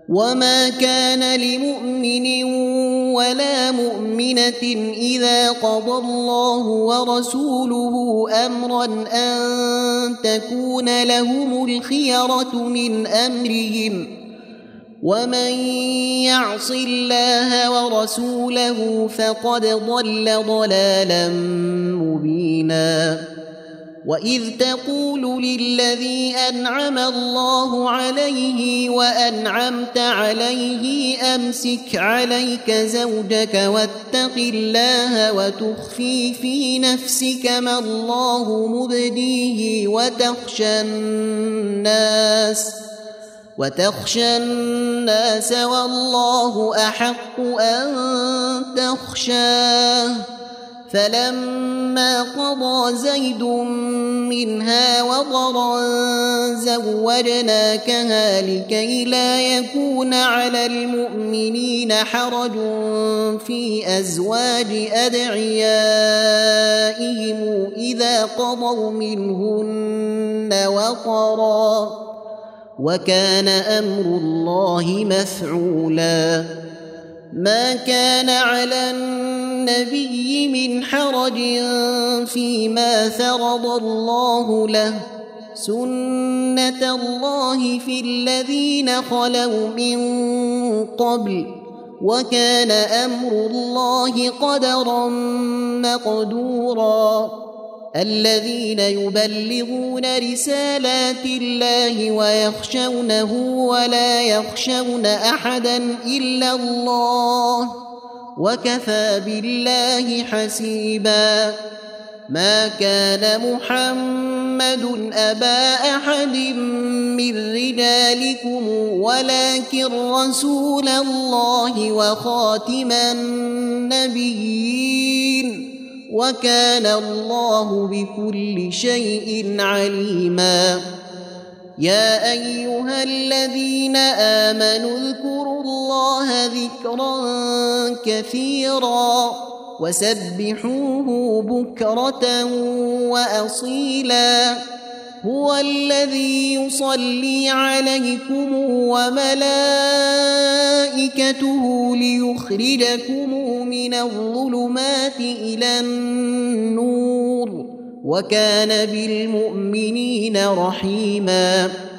وما كان لمؤمن ولا مؤمنة إذا قضى الله ورسوله أمرا أن تكون لهم الخيرة من أمرهم ومن يعص الله ورسوله فقد ضل ضلالا مبينا وإذ تقول للذي أنعم الله عليه وأنعمت عليه أمسك عليك زوجك واتق الله وتخفي في نفسك ما الله مبديه وتخشى الناس والله أحق أن تخشاه فلما قضى زيد منها وطرا زوجناكها لكي لا يكون على المؤمنين حرج في أزواج أدعيائهم إذا قضوا منهن وطرا وكان أمر الله مفعولا ما كان على النبي من حرج فيما فرض الله له سنة الله في الذين خلوا من قبل وكان أمر الله قدرا مقدورا الذين يبلغون رسالات الله ويخشونه ولا يخشون أحدا إلا الله وكفى بالله حسيبا ما كان محمد أبا أحد من رجالكم ولكن رسول الله وخاتم النبيين وكان الله بكل شيء عليما يا أيها الذين آمنوا اذكروا الله ذكرا كثيرا وسبحوه بكرة وأصيلا هو الذي يصلي عليكم وملائكته ليخرجكم من الظلمات إلى النور وكان بالمؤمنين رحيما